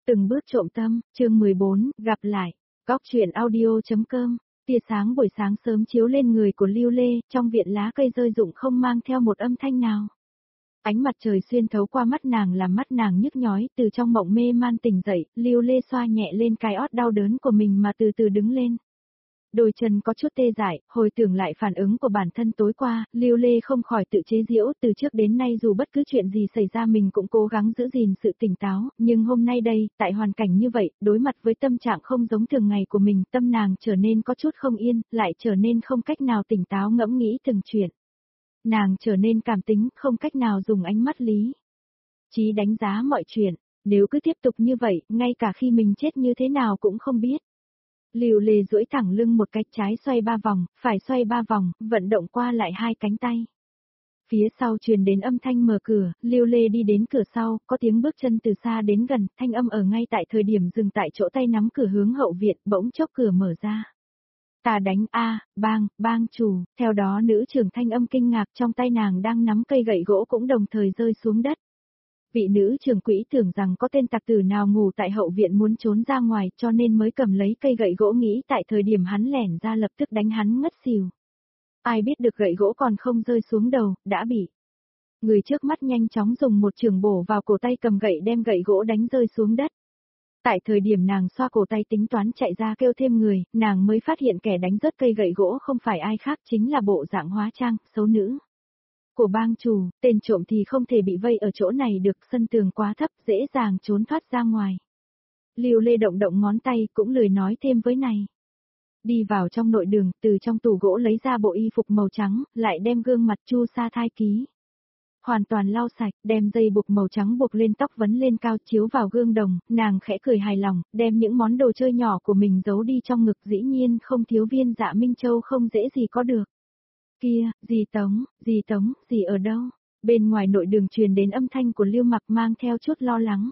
Từng bước trộm tâm, chương 14, gặp lại. Góc truyện audio.com. Tia sáng buổi sáng sớm chiếu lên người của Lưu Lê, trong viện lá cây rơi rụng không mang theo một âm thanh nào. Ánh mặt trời xuyên thấu qua mắt nàng làm mắt nàng nhức nhói, từ trong mộng mê man tỉnh dậy, Lưu Lê xoa nhẹ lên cái ót đau đớn của mình mà từ từ đứng lên. Đôi chân có chút tê dại, hồi tưởng lại phản ứng của bản thân tối qua, Lưu Lê không khỏi tự chế giễu, từ trước đến nay dù bất cứ chuyện gì xảy ra mình cũng cố gắng giữ gìn sự tỉnh táo, nhưng hôm nay đây, tại hoàn cảnh như vậy, đối mặt với tâm trạng không giống thường ngày của mình, tâm nàng trở nên có chút không yên, lại trở nên không cách nào tỉnh táo ngẫm nghĩ từng chuyện. Nàng trở nên cảm tính, không cách nào dùng ánh mắt lý trí đánh giá mọi chuyện, nếu cứ tiếp tục như vậy, ngay cả khi mình chết như thế nào cũng không biết. Lưu Lê duỗi thẳng lưng một cách, trái xoay 3 vòng, phải xoay 3 vòng, vận động qua lại hai cánh tay. Phía sau truyền đến âm thanh mở cửa, Lưu Lê đi đến cửa sau, có tiếng bước chân từ xa đến gần, thanh âm ở ngay tại thời điểm dừng tại chỗ, tay nắm cửa hướng hậu viện, bỗng chốc cửa mở ra. Ta đánh a, bang chủ, theo đó nữ trưởng thanh âm kinh ngạc, trong tay nàng đang nắm cây gậy gỗ cũng đồng thời rơi xuống đất. Vị nữ trưởng quỹ tưởng rằng có tên tặc tử nào ngủ tại hậu viện muốn trốn ra ngoài, cho nên mới cầm lấy cây gậy gỗ, nghĩ tại thời điểm hắn lẻn ra lập tức đánh hắn ngất xỉu. Ai biết được gậy gỗ còn không rơi xuống đầu, đã bị người trước mắt nhanh chóng dùng một chưởng bổ vào cổ tay cầm gậy, đem gậy gỗ đánh rơi xuống đất. Tại thời điểm nàng xoa cổ tay tính toán chạy ra kêu thêm người, nàng mới phát hiện kẻ đánh rớt cây gậy gỗ không phải ai khác, chính là bộ dạng hóa trang, xấu nữ của bang chủ. Tên trộm thì không thể bị vây ở chỗ này được, sân tường quá thấp, dễ dàng trốn thoát ra ngoài. Lưu Lê động động ngón tay, cũng lười nói thêm với này. Đi vào trong nội đường, từ trong tủ gỗ lấy ra bộ y phục màu trắng, lại đem gương mặt Chu Sa Thai ký hoàn toàn lau sạch, đem dây buộc màu trắng buộc lên tóc vấn lên cao, chiếu vào gương đồng, nàng khẽ cười hài lòng, đem những món đồ chơi nhỏ của mình giấu đi trong ngực, dĩ nhiên không thiếu viên Dạ Minh Châu, không dễ gì có được. Kia, dì Tống, dì ở đâu? Bên ngoài nội đường truyền đến âm thanh của Lưu Mặc mang theo chút lo lắng.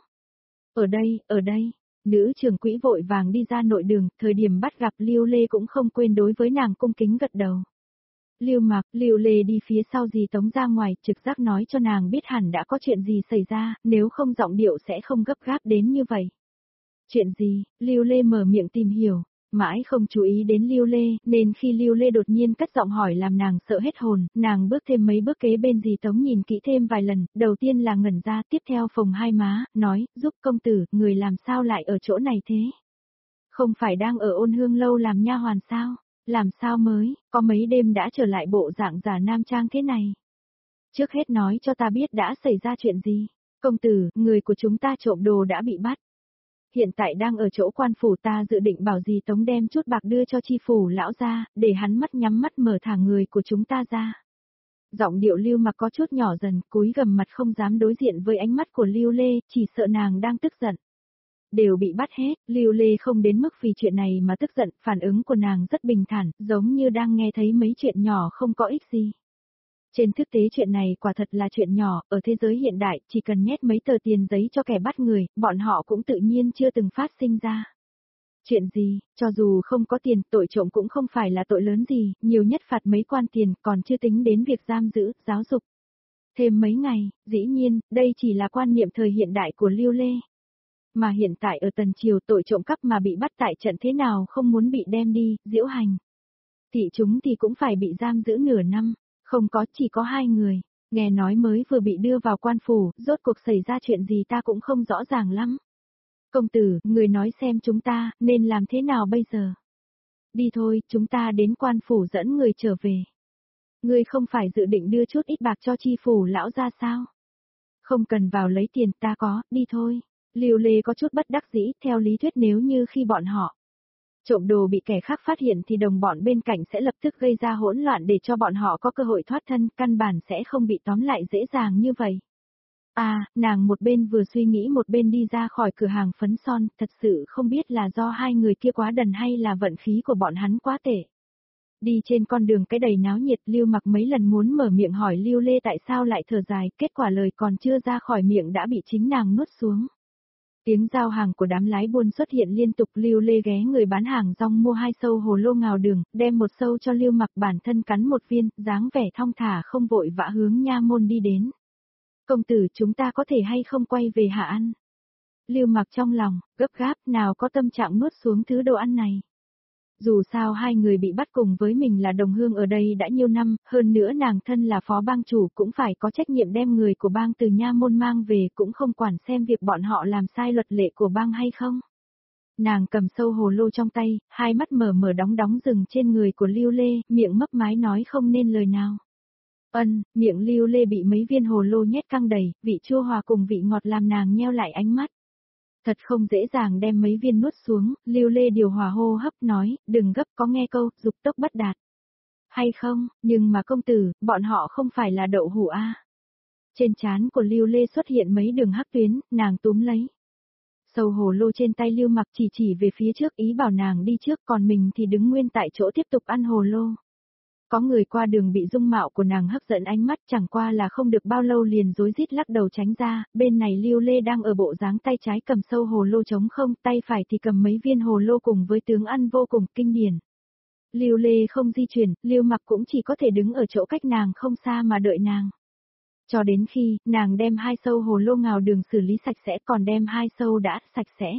Ở đây, nữ trưởng quỹ vội vàng đi ra nội đường, thời điểm bắt gặp Lưu Lê cũng không quên đối với nàng cung kính gật đầu. Lưu Lê đi phía sau dì Tống ra ngoài, trực giác nói cho nàng biết hẳn đã có chuyện gì xảy ra, nếu không giọng điệu sẽ không gấp gáp đến như vậy. Chuyện gì? Lưu Lê mở miệng tìm hiểu, mãi không chú ý đến Lưu Lê, nên khi Lưu Lê đột nhiên cất giọng hỏi làm nàng sợ hết hồn, nàng bước thêm mấy bước kế bên dì Tống nhìn kỹ thêm vài lần, đầu tiên là ngẩn ra, tiếp theo phồng hai má, nói, giúp công tử, người làm sao lại ở chỗ này thế? Không phải đang ở Ôn Hương lâu làm nha hoàn sao? Làm sao mới, có mấy đêm đã trở lại bộ dạng giả nam trang thế này? Trước hết nói cho ta biết đã xảy ra chuyện gì? Công tử, người của chúng ta trộm đồ đã bị bắt. Hiện tại đang ở chỗ quan phủ, ta dự định bảo dì Tống đem chút bạc đưa cho chi phủ lão ra, để hắn mắt nhắm mắt mở thả người của chúng ta ra. Giọng điệu Lưu Mặc có chút nhỏ dần, cúi gằm mặt không dám đối diện với ánh mắt của Lưu Lê, chỉ sợ nàng đang tức giận. Đều bị bắt hết, Lưu Lê không đến mức vì chuyện này mà tức giận, phản ứng của nàng rất bình thản, giống như đang nghe thấy mấy chuyện nhỏ không có ích gì. Trên thực tế chuyện này quả thật là chuyện nhỏ, ở thế giới hiện đại, chỉ cần nhét mấy tờ tiền giấy cho kẻ bắt người, bọn họ cũng tự nhiên chưa từng phát sinh ra. Chuyện gì, cho dù không có tiền, tội trộm cũng không phải là tội lớn gì, nhiều nhất phạt mấy quan tiền, còn chưa tính đến việc giam giữ, giáo dục. Thêm mấy ngày, dĩ nhiên, đây chỉ là quan niệm thời hiện đại của Lưu Lê. Mà hiện tại ở Tần Triều, tội trộm cắp mà bị bắt tại trận thế nào không muốn bị đem đi, diễu hành. Thị chúng thì cũng phải bị giam giữ nửa năm, không có, chỉ có 2 người, nghe nói mới vừa bị đưa vào quan phủ, rốt cuộc xảy ra chuyện gì ta cũng không rõ ràng lắm. Công tử, người nói xem chúng ta, nên làm thế nào bây giờ? Đi thôi, chúng ta đến quan phủ dẫn người trở về. Ngươi không phải dự định đưa chút ít bạc cho chi phủ lão ra sao? Không cần vào lấy tiền, ta có, đi thôi. Lưu Lê có chút bất đắc dĩ, theo lý thuyết nếu như khi bọn họ trộm đồ bị kẻ khác phát hiện thì đồng bọn bên cạnh sẽ lập tức gây ra hỗn loạn để cho bọn họ có cơ hội thoát thân, căn bản sẽ không bị tóm lại dễ dàng như vậy. Nàng một bên vừa suy nghĩ một bên đi ra khỏi cửa hàng phấn son, thật sự không biết là do 2 người kia quá đần hay là vận khí của bọn hắn quá tệ. Đi trên con đường cái đầy náo nhiệt, Lưu Mặc mấy lần muốn mở miệng hỏi Lưu Lê tại sao lại thở dài, kết quả lời còn chưa ra khỏi miệng đã bị chính nàng nuốt xuống. Tiếng giao hàng của đám lái buôn xuất hiện liên tục, Lưu Lê ghé người bán hàng rong mua 2 sâu hồ lô ngào đường, đem một sâu cho Lưu Mặc, bản thân cắn một viên, dáng vẻ thong thả không vội vã hướng nha môn đi đến. Công tử, chúng ta có thể hay không quay về Hạ Ăn? Lưu Mặc trong lòng, gấp gáp nào có tâm trạng nuốt xuống thứ đồ ăn này. Dù sao hai người bị bắt cùng với mình là đồng hương ở đây đã nhiều năm, hơn nữa nàng thân là phó bang chủ cũng phải có trách nhiệm đem người của bang từ nha môn mang về cũng không quản xem việc bọn họ làm sai luật lệ của bang hay không. Nàng cầm sâu hồ lô trong tay, hai mắt mở mở đóng đóng dừng trên người của Lưu Lê, miệng mấp máy nói không nên lời nào. Miệng Lưu Lê bị mấy viên hồ lô nhét căng đầy, vị chua hòa cùng vị ngọt làm nàng nheo lại ánh mắt. Thật không dễ dàng đem mấy viên nuốt xuống, Lưu Lê điều hòa hô hấp nói, đừng gấp có nghe câu, dục tốc bất đạt. Hay không, nhưng mà công tử, bọn họ không phải là đậu hũ a. Trên trán của Lưu Lê xuất hiện mấy đường hắc tuyến, nàng túm lấy. Sâu hồ lô trên tay Lưu Mặc chỉ về phía trước ý bảo nàng đi trước còn mình thì đứng nguyên tại chỗ tiếp tục ăn hồ lô. Có người qua đường bị dung mạo của nàng hấp dẫn ánh mắt chẳng qua là không được bao lâu liền rối rít lắc đầu tránh ra, bên này Lưu Lê đang ở bộ dáng tay trái cầm sâu hồ lô trống không, tay phải thì cầm mấy viên hồ lô cùng với tướng ăn vô cùng kinh điển. Lưu Lê không di chuyển, Lưu Mặc cũng chỉ có thể đứng ở chỗ cách nàng không xa mà đợi nàng. Cho đến khi, nàng đem hai sâu hồ lô ngào đường xử lý sạch sẽ còn đem hai sâu đã sạch sẽ.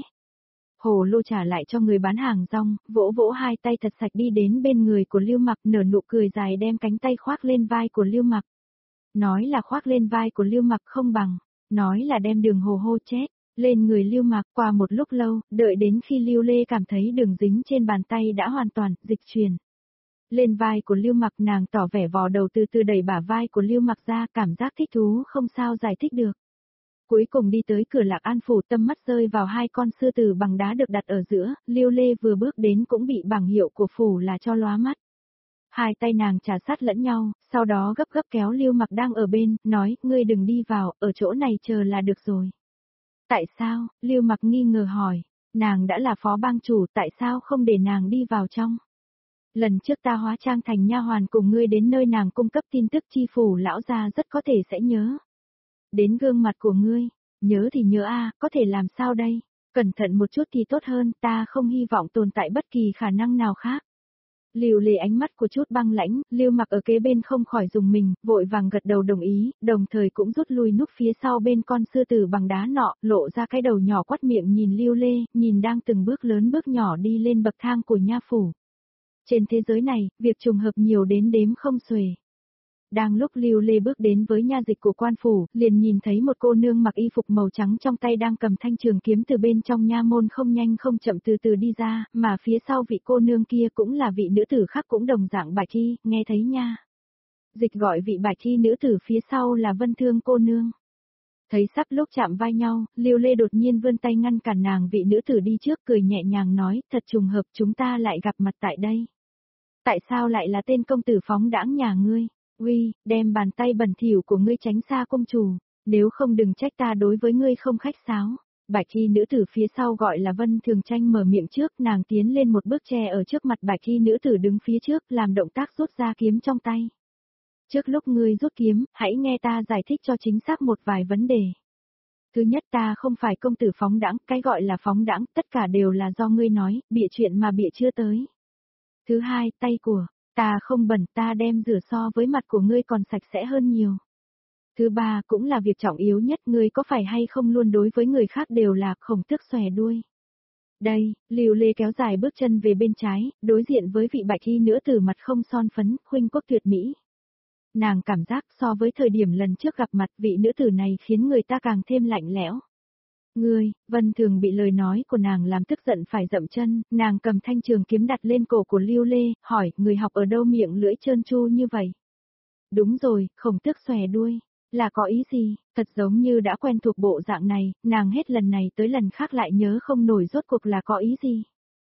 Hồ lô trả lại cho người bán hàng rong, vỗ vỗ hai tay thật sạch đi đến bên người của Lưu Mặc nở nụ cười dài đem cánh tay khoác lên vai của Lưu Mặc. Nói là khoác lên vai của Lưu Mặc không bằng, nói là đem đường hồ hô chết, lên người Lưu Mặc qua một lúc lâu, đợi đến khi Lưu Lê cảm thấy đường dính trên bàn tay đã hoàn toàn dịch chuyển. Lên vai của Lưu Mặc nàng tỏ vẻ vò đầu từ từ đẩy bả vai của Lưu Mặc ra cảm giác thích thú không sao giải thích được. Cuối cùng đi tới cửa Lạc An phủ tâm mắt rơi vào hai con sư tử bằng đá được đặt ở giữa, Lưu Lê vừa bước đến cũng bị bảng hiệu của phủ là cho lóa mắt. Hai tay nàng trà sát lẫn nhau, sau đó gấp gấp kéo Lưu Mặc đang ở bên, nói, ngươi đừng đi vào, ở chỗ này chờ là được rồi. Tại sao, Lưu Mặc nghi ngờ hỏi, nàng đã là phó bang chủ, tại sao không để nàng đi vào trong? Lần trước ta hóa trang thành nha hoàn cùng ngươi đến nơi nàng cung cấp tin tức chi phủ lão gia rất có thể sẽ nhớ. Đến gương mặt của ngươi, nhớ thì nhớ có thể làm sao đây? Cẩn thận một chút thì tốt hơn, ta không hy vọng tồn tại bất kỳ khả năng nào khác. Lưu Lê ánh mắt của chút băng lãnh, Lưu Mặc ở kế bên không khỏi dùng mình, vội vàng gật đầu đồng ý, đồng thời cũng rút lui núp phía sau bên con sư tử bằng đá nọ, lộ ra cái đầu nhỏ quắt miệng nhìn Lưu Lê, nhìn đang từng bước lớn bước nhỏ đi lên bậc thang của nha phủ. Trên thế giới này, việc trùng hợp nhiều đến đếm không xuể. Đang lúc Lưu Lê bước đến với nha dịch của quan phủ, liền nhìn thấy một cô nương mặc y phục màu trắng trong tay đang cầm thanh trường kiếm từ bên trong nha môn không nhanh không chậm từ từ đi ra, mà phía sau vị cô nương kia cũng là vị nữ tử khác cũng đồng dạng Bạch Chi, nghe thấy nha. Dịch gọi vị Bạch Chi nữ tử phía sau là Vân Thương cô nương. Thấy sắp lúc chạm vai nhau, Lưu Lê đột nhiên vươn tay ngăn cản nàng vị nữ tử đi trước cười nhẹ nhàng nói, thật trùng hợp chúng ta lại gặp mặt tại đây. Tại sao lại là tên công tử phóng đãng nhà ngươi? Uy, đem bàn tay bẩn thỉu của ngươi tránh xa công chủ, nếu không đừng trách ta đối với ngươi không khách sáo. Bạch Chi nữ tử phía sau gọi là Vân Thường Tranh mở miệng trước, nàng tiến lên một bước che ở trước mặt Bạch Chi nữ tử đứng phía trước, làm động tác rút ra kiếm trong tay. Trước lúc ngươi rút kiếm, hãy nghe ta giải thích cho chính xác một vài vấn đề. Thứ nhất, ta không phải công tử phóng đãng, cái gọi là phóng đãng, tất cả đều là do ngươi nói, bịa chuyện mà bịa chưa tới. Thứ hai, tay của ta không bẩn, ta đem rửa so với mặt của ngươi còn sạch sẽ hơn nhiều. Thứ ba cũng là việc trọng yếu nhất, ngươi có phải hay không luôn đối với người khác đều là khổng tước xòe đuôi. Đây, Lưu Lê kéo dài bước chân về bên trái, đối diện với vị Bạch Y nữa từ mặt không son phấn, khuynh quốc tuyệt mỹ. Nàng cảm giác so với thời điểm lần trước gặp mặt vị nữ tử này khiến người ta càng thêm lạnh lẽo. Ngươi, Vân Thường bị lời nói của nàng làm tức giận phải dậm chân, nàng cầm thanh trường kiếm đặt lên cổ của Lưu Lê, hỏi, người học ở đâu miệng lưỡi trơn tru như vậy? Đúng rồi, khổng tước xòe đuôi, là có ý gì? Thật giống như đã quen thuộc bộ dạng này, nàng hết lần này tới lần khác lại nhớ không nổi rốt cuộc là có ý gì.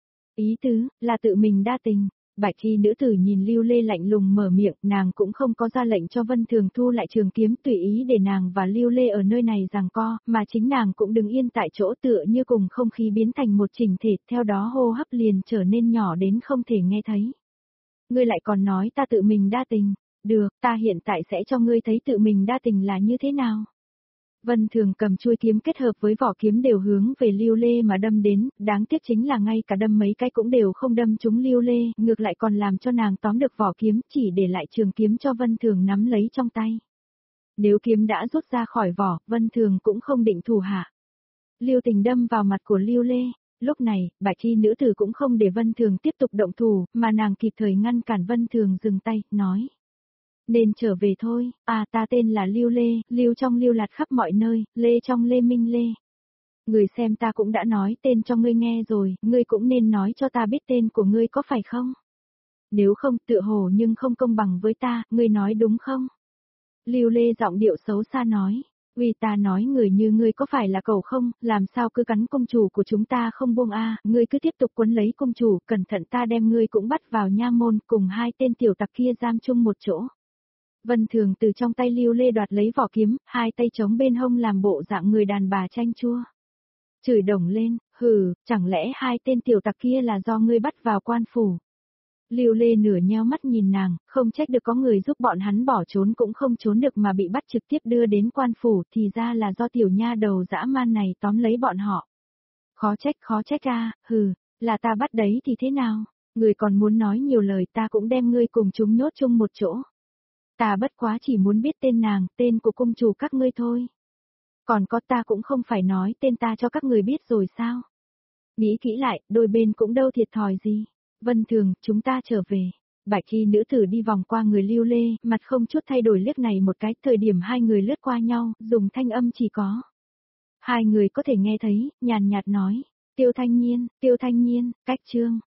Ý tứ, là tự mình đa tình. Bạch Y nữ tử nhìn Lưu Lê lạnh lùng mở miệng, nàng cũng không có ra lệnh cho Vân Thường thu lại trường kiếm tùy ý để nàng và Lưu Lê ở nơi này giằng co, mà chính nàng cũng đứng yên tại chỗ tựa như cùng không khí biến thành một chỉnh thể, theo đó hô hấp liền trở nên nhỏ đến không thể nghe thấy. Ngươi lại còn nói ta tự mình đa tình, được, ta hiện tại sẽ cho ngươi thấy tự mình đa tình là như thế nào. Vân Thường cầm chuôi kiếm kết hợp với vỏ kiếm đều hướng về Lưu Lê mà đâm đến, đáng tiếc chính là ngay cả đâm mấy cái cũng đều không đâm trúng Lưu Lê, ngược lại còn làm cho nàng tóm được vỏ kiếm, chỉ để lại trường kiếm cho Vân Thường nắm lấy trong tay. Nếu kiếm đã rút ra khỏi vỏ, Vân Thường cũng không định thủ hạ. Lưu Tình đâm vào mặt của Lưu Lê. Lúc này, bạch y nữ tử cũng không để Vân Thường tiếp tục động thủ, mà nàng kịp thời ngăn cản Vân Thường dừng tay, nói. Nên trở về thôi, ta tên là Lưu Lê, Lưu trong Lưu lạt khắp mọi nơi, Lê trong Lê Minh Lê. Người xem ta cũng đã nói tên cho ngươi nghe rồi, ngươi cũng nên nói cho ta biết tên của ngươi có phải không? Nếu không tựa hồ nhưng không công bằng với ta, ngươi nói đúng không? Lưu Lê giọng điệu xấu xa nói. Vì ta nói người như ngươi có phải là cẩu không, làm sao cứ cắn công chủ của chúng ta không buông ngươi cứ tiếp tục quấn lấy công chủ, cẩn thận ta đem ngươi cũng bắt vào nha môn, cùng hai tên tiểu tặc kia giam chung một chỗ. Vân Thường từ trong tay Lưu Lê đoạt lấy vỏ kiếm, hai tay chống bên hông làm bộ dạng người đàn bà chanh chua. Chửi đồng lên, hừ, chẳng lẽ hai tên tiểu tặc kia là do ngươi bắt vào quan phủ. Lưu Lê nửa nheo mắt nhìn nàng, không trách được có người giúp bọn hắn bỏ trốn cũng không trốn được mà bị bắt trực tiếp đưa đến quan phủ, thì ra là do tiểu nha đầu dã man này tóm lấy bọn họ. Khó trách hừ, là ta bắt đấy thì thế nào, người còn muốn nói nhiều lời ta cũng đem ngươi cùng chúng nhốt chung một chỗ. Ta bất quá chỉ muốn biết tên nàng, tên của cung chủ các ngươi thôi. Còn có ta cũng không phải nói tên ta cho các người biết rồi sao. Nghĩ kỹ lại, đôi bên cũng đâu thiệt thòi gì. Vân Thường, chúng ta trở về. Bạch y nữ tử đi vòng qua người Lưu Lê, mặt không chút thay đổi liếc này một cái, thời điểm hai người lướt qua nhau, dùng thanh âm chỉ có. Hai người có thể nghe thấy, nhàn nhạt nói, Tiêu Thanh Nhiên, cách chương.